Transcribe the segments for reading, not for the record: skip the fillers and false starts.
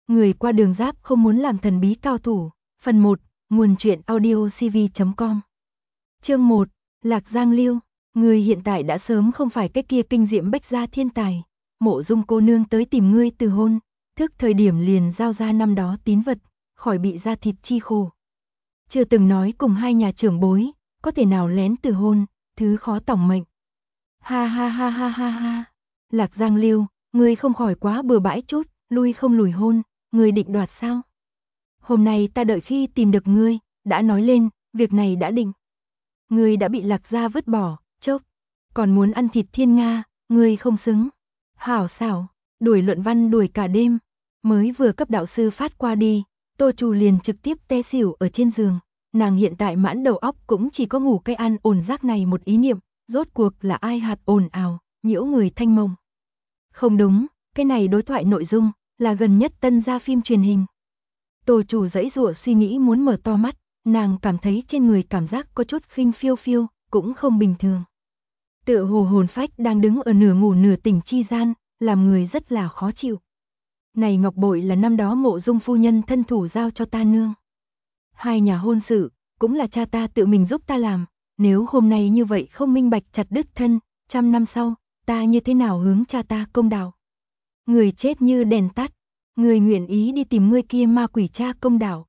Người qua đường giáp không muốn làm thần bí cao thủ. Phần 1, nguồn truyện audiocv.com. Chương 1, Lạc Giang Liêu. Ngươi hiện tại đã sớm không phải cái kia kinh diễm bách gia thiên tài. Mộ Dung cô nương tới tìm ngươi từ hôn, thức thời điểm liền giao ra năm đó tín vật, khỏi bị da thịt chi khổ. Chưa từng nói cùng hai nhà trưởng bối, có thể nào lén từ hôn, thứ khó tỏng mệnh. Ha ha ha ha ha ha. Lạc Giang Liêu, ngươi không khỏi quá bừa bãi chút, lui không lùi hôn, ngươi định đoạt sao? Hôm nay ta đợi khi tìm được ngươi, đã nói lên, việc này đã định. Ngươi đã bị Lạc gia vứt bỏ, chốc, còn muốn ăn thịt thiên nga, ngươi không xứng. Hảo xảo, đuổi luận văn đuổi cả đêm, mới vừa cấp đạo sư phát qua đi, Tô Trù liền trực tiếp té xỉu ở trên giường. Nàng hiện tại mãn đầu óc cũng chỉ có ngủ cái ăn ổn giấc này một ý niệm, rốt cuộc là ai hạt ồn ào, nhiễu người thanh mông. Không đúng, cái này đối thoại nội dung là gần nhất tân ra phim truyền hình. Tô Trù giãy giụa suy nghĩ muốn mở to mắt, nàng cảm thấy trên người cảm giác có chút khinh phiêu phiêu, cũng không bình thường. Tựa hồ hồn phách đang đứng ở nửa ngủ nửa tỉnh chi gian, làm người rất là khó chịu. Này ngọc bội là năm đó Mộ Dung phu nhân thân thủ giao cho ta nương. Hai nhà hôn sự, cũng là cha ta tự mình giúp ta làm, nếu hôm nay như vậy không minh bạch chặt đứt thân, 100 năm sau, ta như thế nào hướng cha ta công đạo. Người chết như đèn tắt, người nguyện ý đi tìm ngươi kia ma quỷ cha công đạo.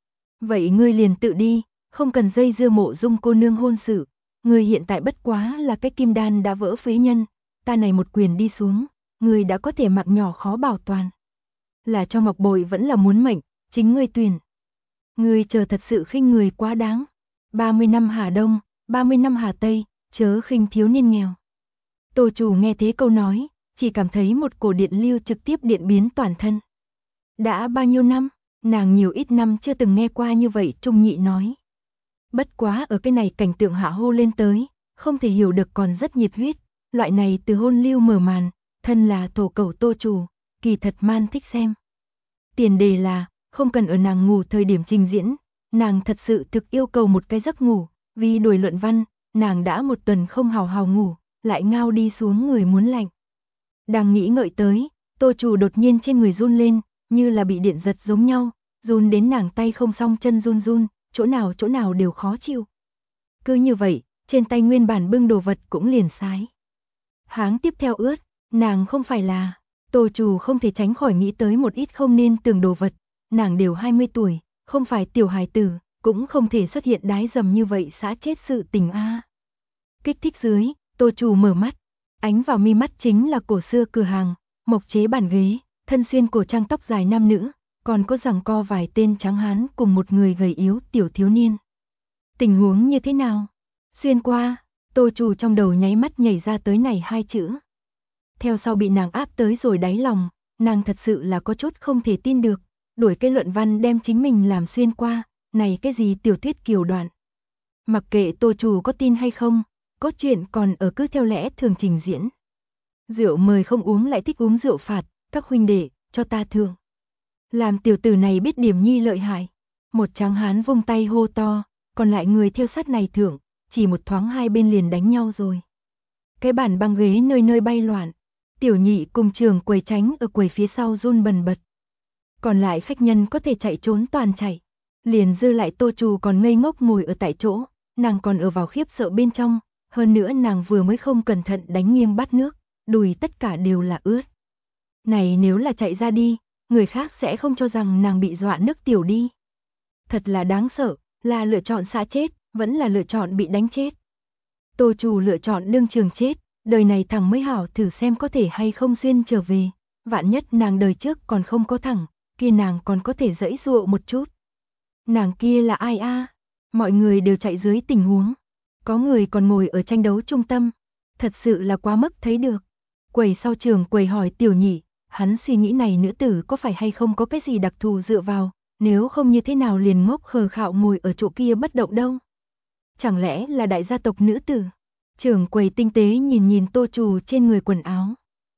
Vậy ngươi liền tự đi, không cần dây dưa Mộ Dung cô nương hôn sự, ngươi hiện tại bất quá là cái kim đan đã vỡ phế nhân, ta này một quyền đi xuống, ngươi đã có thể mạng nhỏ khó bảo toàn. Là cho ngọc bội vẫn là muốn mệnh, chính ngươi tuyển. Ngươi chờ thật sự khinh người quá đáng. 30 năm Hà Đông, 30 năm Hà Tây, chớ khinh thiếu niên nghèo. Tô Trù nghe thế câu nói, chỉ cảm thấy một cổ điện lưu trực tiếp điện biến toàn thân. Đã bao nhiêu năm, nàng nhiều ít năm chưa từng nghe qua như vậy Trung Nhị nói. Bất quá ở cái này cảnh tượng hạ hô lên tới, không thể hiểu được còn rất nhiệt huyết, loại này từ hôn lưu mở màn, thân là thổ cẩu Tô Trù, kỳ thật man thích xem. Tiền đề là, không cần ở nàng ngủ thời điểm trình diễn, nàng thật sự thực yêu cầu một cái giấc ngủ, vì đuổi luận văn, nàng đã một tuần không hào hào ngủ, lại ngao đi xuống người muốn lạnh. Đang nghĩ ngợi tới, Tô Trù đột nhiên trên người run lên, như là bị điện giật giống nhau, run đến nàng tay không xong chân run run, chỗ nào đều khó chịu. Cứ như vậy, trên tay nguyên bản bưng đồ vật cũng liền sái. Háng tiếp theo ướt, nàng không phải là, Tô Trù không thể tránh khỏi nghĩ tới một ít không nên tưởng đồ vật, nàng đều 20 tuổi, không phải tiểu hài tử, cũng không thể xuất hiện đái dầm như vậy xã chết sự tình a. Kích thích dưới, Tô Trù mở mắt, ánh vào mi mắt chính là cổ xưa cửa hàng, mộc chế bàn ghế, thân xuyên cổ trang tóc dài nam nữ, còn có giằng co vài tên trắng hán cùng một người gầy yếu tiểu thiếu niên. Tình huống như thế nào? Xuyên qua, Tô Trù trong đầu nháy mắt nhảy ra tới này hai chữ. Theo sau bị nàng áp tới rồi đáy lòng, nàng thật sự là có chút không thể tin được, đuổi cái luận văn đem chính mình làm xuyên qua, này cái gì tiểu thuyết kiều đoạn. Mặc kệ Tô Trù có tin hay không, cốt truyện còn ở cứ theo lẽ thường trình diễn. Rượu mời không uống lại thích uống rượu phạt, các huynh đệ, cho ta thưởng. Làm tiểu tử này biết điểm nhi lợi hại. Một tráng hán vung tay hô to, còn lại người theo sát này thưởng, chỉ một thoáng hai bên liền đánh nhau rồi. Cái bàn băng ghế nơi nơi bay loạn, tiểu nhị cùng trường quầy tránh ở quầy phía sau run bần bật. Còn lại khách nhân có thể chạy trốn toàn chạy, liền dư lại Tô Trù còn ngây ngốc ngồi ở tại chỗ, nàng còn ở vào khiếp sợ bên trong, hơn nữa nàng vừa mới không cẩn thận đánh nghiêng bát nước, đùi tất cả đều là ướt. Này nếu là chạy ra đi, người khác sẽ không cho rằng nàng bị dọa nước tiểu đi. Thật là đáng sợ, là lựa chọn xã chết, vẫn là lựa chọn bị đánh chết. Tô Trù lựa chọn đương trường chết, đời này thằng mới hảo thử xem có thể hay không xuyên trở về, vạn nhất nàng đời trước còn không có thằng, kia nàng còn có thể giãy giụa một chút. Nàng kia là ai a? Mọi người đều chạy dưới tình huống, có người còn ngồi ở tranh đấu trung tâm, thật sự là quá mức thấy được. Quầy sau trường quầy hỏi tiểu nhị, hắn suy nghĩ này nữ tử có phải hay không có cái gì đặc thù dựa vào, nếu không như thế nào liền ngốc khờ khạo ngồi ở chỗ kia bất động đâu. Chẳng lẽ là đại gia tộc nữ tử? Trưởng quầy tinh tế nhìn nhìn Tô Trù trên người quần áo.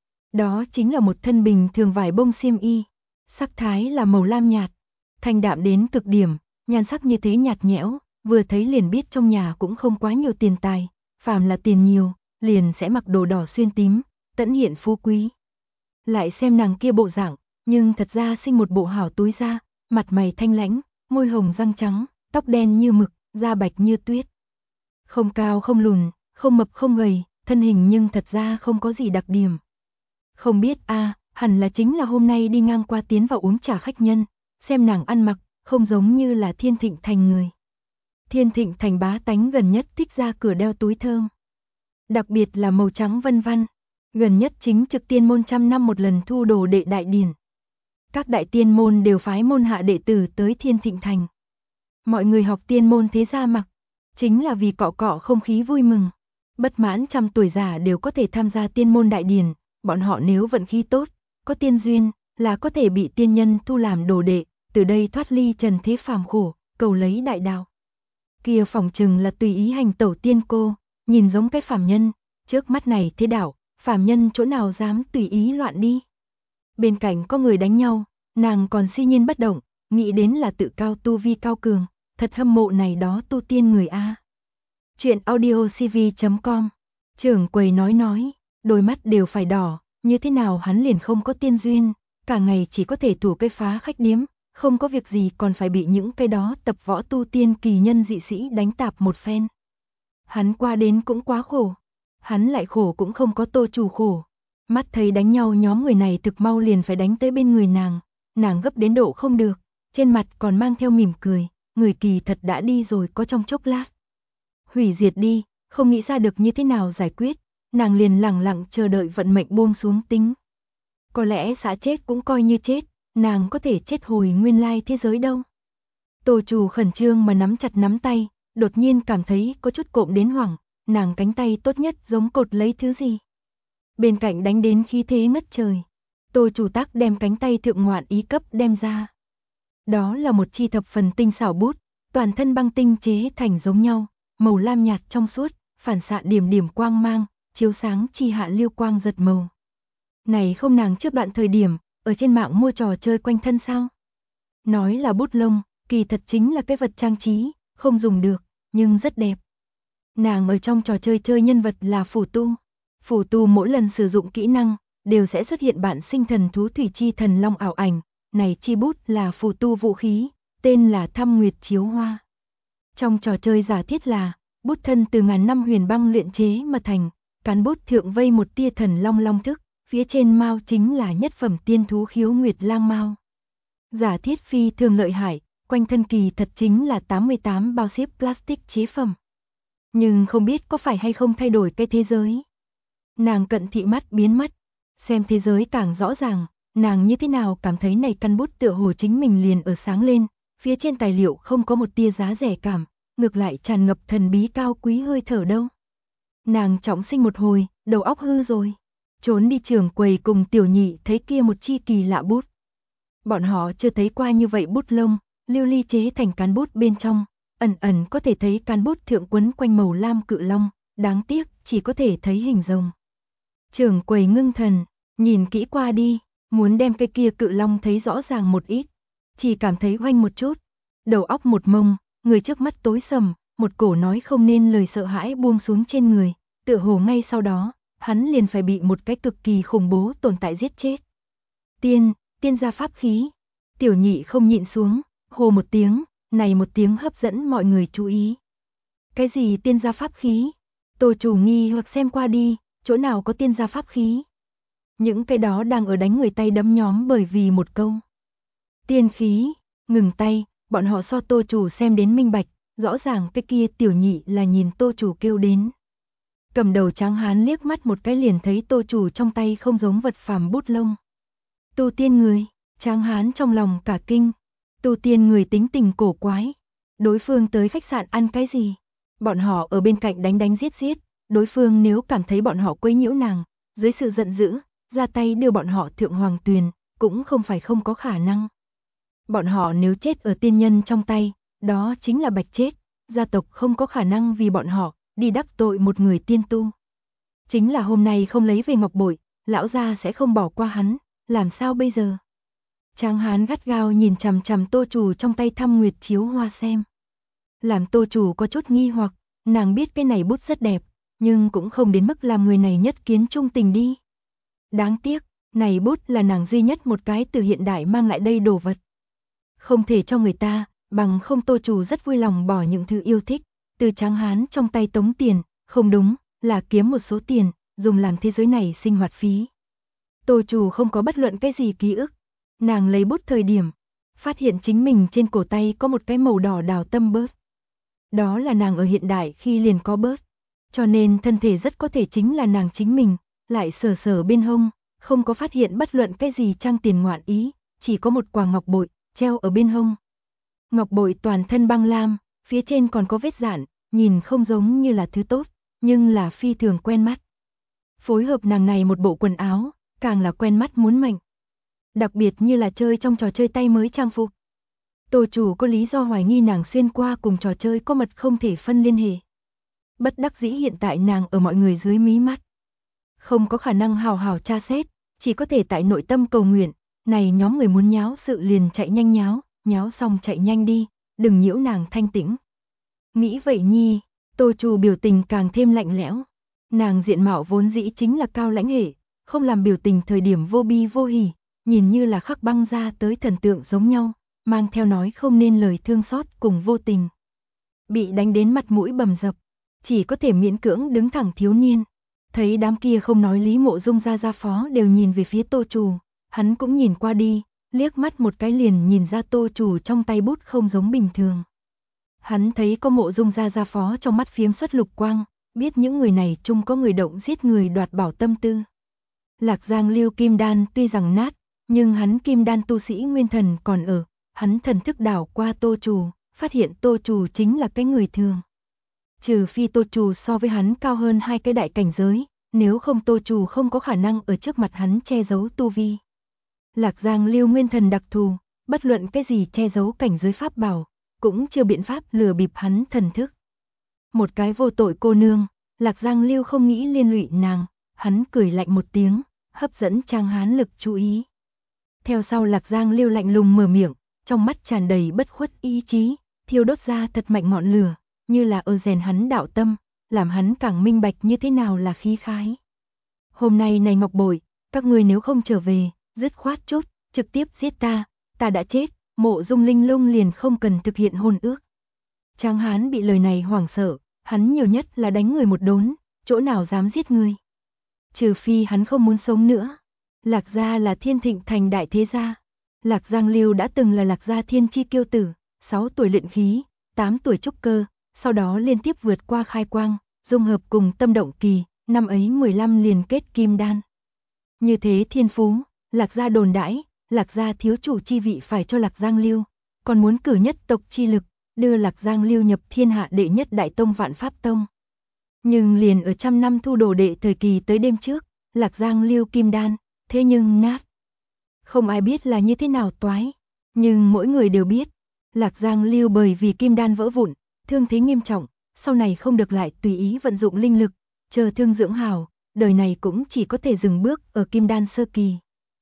Đó chính là một thân bình thường vải bông xiêm y, sắc thái là màu lam nhạt, thanh đạm đến cực điểm, nhan sắc như thế nhạt nhẽo, vừa thấy liền biết trong nhà cũng không quá nhiều tiền tài, phàm là tiền nhiều, liền sẽ mặc đồ đỏ xuyên tím, tẫn hiện phú quý. Lại xem nàng kia bộ dạng, nhưng thật ra sinh một bộ hảo túi da, mặt mày thanh lãnh, môi hồng răng trắng, tóc đen như mực, da bạch như tuyết. Không cao không lùn, không mập không gầy, thân hình nhưng thật ra không có gì đặc điểm. Không biết hẳn là chính là hôm nay đi ngang qua tiến vào uống trà khách nhân, xem nàng ăn mặc, không giống như là Thiên Thịnh Thành người. Thiên Thịnh Thành bá tánh gần nhất thích ra cửa đeo túi thơm. Đặc biệt là màu trắng vân vân. Gần nhất chính trực tiên môn trăm năm một lần thu đồ đệ đại điển. Các đại tiên môn đều phái môn hạ đệ tử tới Thiên Thịnh Thành. Mọi người học tiên môn thế gia mặc, chính là vì cọ cọ không khí vui mừng. Bất mãn trăm tuổi già đều có thể tham gia tiên môn đại điển, bọn họ nếu vận khí tốt, có tiên duyên, là có thể bị tiên nhân thu làm đồ đệ, từ đây thoát ly trần thế phàm khổ, cầu lấy đại đạo. Kia phỏng chừng là tùy ý hành tẩu tiên cô, nhìn giống cái phàm nhân, trước mắt này thế đạo, phàm nhân chỗ nào dám tùy ý loạn đi. Bên cạnh có người đánh nhau, nàng còn si nhiên bất động, nghĩ đến là tự cao tu vi cao cường, thật hâm mộ này đó tu tiên người a. Chuyện audiocv.com. Trưởng quầy nói, đôi mắt đều phải đỏ, như thế nào hắn liền không có tiên duyên, cả ngày chỉ có thể thủ cây phá khách điếm, không có việc gì còn phải bị những cái đó tập võ tu tiên kỳ nhân dị sĩ đánh tạp một phen. Hắn qua đến cũng quá khổ, hắn lại khổ cũng không có Tô chủ khổ. Mắt thấy đánh nhau nhóm người này thực mau liền phải đánh tới bên người nàng gấp đến độ không được, trên mặt còn mang theo mỉm cười, người kỳ thật đã đi rồi có trong chốc lát. Hủy diệt đi, không nghĩ ra được như thế nào giải quyết, nàng liền lẳng lặng chờ đợi vận mệnh buông xuống tính. Có lẽ xã chết cũng coi như chết, nàng có thể chết hồi nguyên lai thế giới đâu. Tô chủ khẩn trương mà nắm chặt nắm tay, đột nhiên cảm thấy có chút cộm đến hoảng, nàng cánh tay tốt nhất giống cột lấy thứ gì. Bên cạnh đánh đến khí thế ngất trời, Tô chủ tác đem cánh tay thượng ngoạn ý cấp đem ra. Đó là một chi thập phần tinh xảo bút, toàn thân băng tinh chế thành giống nhau, màu lam nhạt trong suốt, phản xạ điểm điểm quang mang, chiếu sáng chi hạ liêu quang giật màu. Này không nàng trước đoạn thời điểm, ở trên mạng mua trò chơi quanh thân sao? Nói là bút lông, kỳ thật chính là cái vật trang trí, không dùng được, nhưng rất đẹp. Nàng ở trong trò chơi chơi nhân vật là phù tu. Phù tu mỗi lần sử dụng kỹ năng, đều sẽ xuất hiện bản sinh thần thú thủy chi thần long ảo ảnh, này chi bút là phù tu vũ khí, tên là Thăm Nguyệt Chiếu Hoa. Trong trò chơi giả thiết là, bút thân từ ngàn năm huyền băng luyện chế mà thành, cán bút thượng vây một tia thần long long thức, phía trên mao chính là nhất phẩm tiên thú Khiếu Nguyệt Lang mao. Giả thiết phi thường lợi hại, quanh thân kỳ thật chính là 88 bao xếp plastic chế phẩm. Nhưng không biết có phải hay không thay đổi cái thế giới. Nàng cận thị mắt biến mất, xem thế giới càng rõ ràng, nàng như thế nào cảm thấy này căn bút tựa hồ chính mình liền ở sáng lên, phía trên tài liệu không có một tia giá rẻ cảm, ngược lại tràn ngập thần bí cao quý hơi thở đâu. Nàng trọng sinh một hồi, đầu óc hư rồi, trốn đi trưởng quầy cùng tiểu nhị thấy kia một chi kỳ lạ bút. Bọn họ chưa thấy qua như vậy bút lông, lưu ly chế thành cán bút bên trong, ẩn ẩn có thể thấy cán bút thượng quấn quanh màu lam cự long, đáng tiếc chỉ có thể thấy hình rồng. Trưởng quầy ngưng thần, nhìn kỹ qua đi, muốn đem cái kia cự long thấy rõ ràng một ít, chỉ cảm thấy oanh một chút, đầu óc một mông, người trước mắt tối sầm, một cổ nói không nên lời sợ hãi buông xuống trên người, tựa hồ ngay sau đó, hắn liền phải bị một cái cực kỳ khủng bố tồn tại giết chết. Tiên gia pháp khí. Tiểu nhị không nhịn xuống, hô một tiếng, này một tiếng hấp dẫn mọi người chú ý. Cái gì tiên gia pháp khí? Tô chủ nghi hoặc xem qua đi, chỗ nào có tiên gia pháp khí? Những cái đó đang ở đánh người tay đấm nhóm bởi vì một câu. Tiên khí, ngừng tay, bọn họ so tô chủ xem đến minh bạch, rõ ràng cái kia tiểu nhị là nhìn tô chủ kêu đến. Cầm đầu tráng hán liếc mắt một cái liền thấy tô chủ trong tay không giống vật phàm bút lông. Tu tiên người, tráng hán trong lòng cả kinh. Tu tiên người tính tình cổ quái. Đối phương tới khách sạn ăn cái gì? Bọn họ ở bên cạnh đánh giết. Đối phương nếu cảm thấy bọn họ quấy nhiễu nàng, dưới sự giận dữ, ra tay đưa bọn họ thượng hoàng tuyền, cũng không phải không có khả năng. Bọn họ nếu chết ở tiên nhân trong tay, đó chính là bạch chết. Gia tộc không có khả năng vì bọn họ đi đắc tội một người tiên tu. Chính là hôm nay không lấy về ngọc bội, lão gia sẽ không bỏ qua hắn, làm sao bây giờ? Tráng hán gắt gao nhìn chằm chằm tô chủ trong tay Thăm Nguyệt Chiếu Hoa xem. Làm tô chủ có chút nghi hoặc, nàng biết cái này bút rất đẹp, nhưng cũng không đến mức làm người này nhất kiến trung tình đi. Đáng tiếc, Này bút là nàng duy nhất một cái từ hiện đại mang lại đây đồ vật. Không thể cho người ta, bằng không Tô Trù rất vui lòng bỏ những thứ yêu thích, từ tráng hán trong tay tống tiền, không đúng, là kiếm một số tiền, dùng làm thế giới này sinh hoạt phí. Tô Trù không có bất luận cái gì ký ức, nàng lấy bút thời điểm, phát hiện chính mình trên cổ tay có một cái màu đỏ đào tâm bớt. Đó là nàng ở hiện đại khi liền có bớt, cho nên thân thể rất có thể chính là nàng chính mình, lại sờ sờ bên hông, không có phát hiện bất luận cái gì trang tiền ngoạn ý, chỉ có một quả ngọc bội, treo ở bên hông. Ngọc bội toàn thân băng lam, phía trên còn có vết dạn, nhìn không giống như là thứ tốt, nhưng là phi thường quen mắt. Phối hợp nàng này một bộ quần áo, càng là quen mắt muốn mệnh. Đặc biệt như là chơi trong trò chơi tay mới trang phục. Tô Trù có lý do hoài nghi nàng xuyên qua cùng trò chơi có mật không thể phân liên hệ. Bất đắc dĩ hiện tại nàng ở mọi người dưới mí mắt. Không có khả năng hào hào tra xét, chỉ có thể tại nội tâm cầu nguyện, này nhóm người muốn nháo sự liền chạy nhanh nháo xong chạy nhanh đi, đừng nhiễu nàng thanh tĩnh. Nghĩ vậy nhi, Tô Trù biểu tình càng thêm lạnh lẽo. Nàng diện mạo vốn dĩ chính là cao lãnh hệ, không làm biểu tình thời điểm vô bi vô hỉ, nhìn như là khắc băng ra tới thần tượng giống nhau, mang theo nói không nên lời thương xót cùng vô tình. Bị đánh đến mặt mũi bầm dập, chỉ có thể miễn cưỡng đứng thẳng thiếu niên. Thấy đám kia không nói Lý Mộ Dung gia phó đều nhìn về phía Tô Trù, hắn cũng nhìn qua đi, liếc mắt một cái liền nhìn ra Tô Trù trong tay bút không giống bình thường. Hắn thấy có Mộ Dung gia phó trong mắt phiếm xuất lục quang, biết những người này chung có người động giết người đoạt bảo tâm tư. Lạc Giang Lưu kim đan tuy rằng nát, nhưng hắn kim đan tu sĩ nguyên thần còn ở, hắn thần thức đảo qua Tô Trù, phát hiện Tô Trù chính là cái người thường. Trừ phi Tô Trù so với hắn cao hơn 2 cái đại cảnh giới, nếu không Tô Trù không có khả năng ở trước mặt hắn che giấu tu vi. Lạc Giang Lưu nguyên thần đặc thù, bất luận cái gì che giấu cảnh giới pháp bảo, cũng chưa biện pháp lừa bịp hắn thần thức. Một cái vô tội cô nương, Lạc Giang Lưu không nghĩ liên lụy nàng, hắn cười lạnh một tiếng, hấp dẫn Trang Hán lực chú ý. Theo sau Lạc Giang Lưu lạnh lùng mở miệng, trong mắt tràn đầy bất khuất ý chí, thiêu đốt ra thật mạnh ngọn lửa, như là ở rèn hắn đạo tâm, làm hắn càng minh bạch như thế nào là khí khái. Hôm nay này ngọc bội, các ngươi nếu không trở về, dứt khoát chút, trực tiếp giết ta đã chết, Mộ Dung Linh Lung liền không cần thực hiện hôn ước. Trang Hán bị lời này hoảng sợ, hắn nhiều nhất là đánh người một đốn, chỗ nào dám giết người. Trừ phi hắn không muốn sống nữa. Lạc gia là Thiên Thịnh thành đại thế gia. Lạc Giang Lưu đã từng là Lạc gia thiên chi kiêu tử, 6 tuổi luyện khí, 8 tuổi trúc cơ, sau đó liên tiếp vượt qua khai quang, dung hợp cùng tâm động kỳ, năm ấy 15 liền kết kim đan. Như thế thiên phú, Lạc gia đồn đãi, Lạc gia thiếu chủ chi vị phải cho Lạc Giang Lưu, còn muốn cử nhất tộc chi lực, đưa Lạc Giang Lưu nhập thiên hạ đệ nhất đại tông Vạn Pháp Tông. Nhưng liền ở trăm năm thu đồ đệ thời kỳ tới đêm trước, Lạc Giang Lưu kim đan, thế nhưng nát. Không ai biết là như thế nào toái, nhưng mỗi người đều biết, Lạc Giang Lưu bởi vì kim đan vỡ vụn, thương thế nghiêm trọng, sau này không được lại tùy ý vận dụng linh lực, chờ thương dưỡng hảo, đời này cũng chỉ có thể dừng bước ở kim đan sơ kỳ.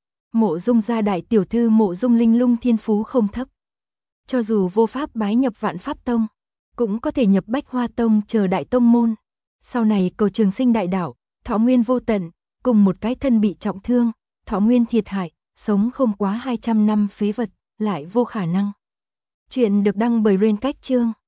Mộ Dung gia đại tiểu thư Mộ Dung Linh Lung thiên phú không thấp. Cho dù vô pháp bái nhập Vạn Pháp Tông, cũng có thể nhập Bách Hoa Tông chờ đại tông môn. Sau này cầu trường sinh đại đạo, thọ nguyên vô tận, cùng một cái thân bị trọng thương, thọ nguyên thiệt hại, sống không quá 200 năm phế vật, lại vô khả năng. Chuyện được đăng bởi Rain Cách Chương.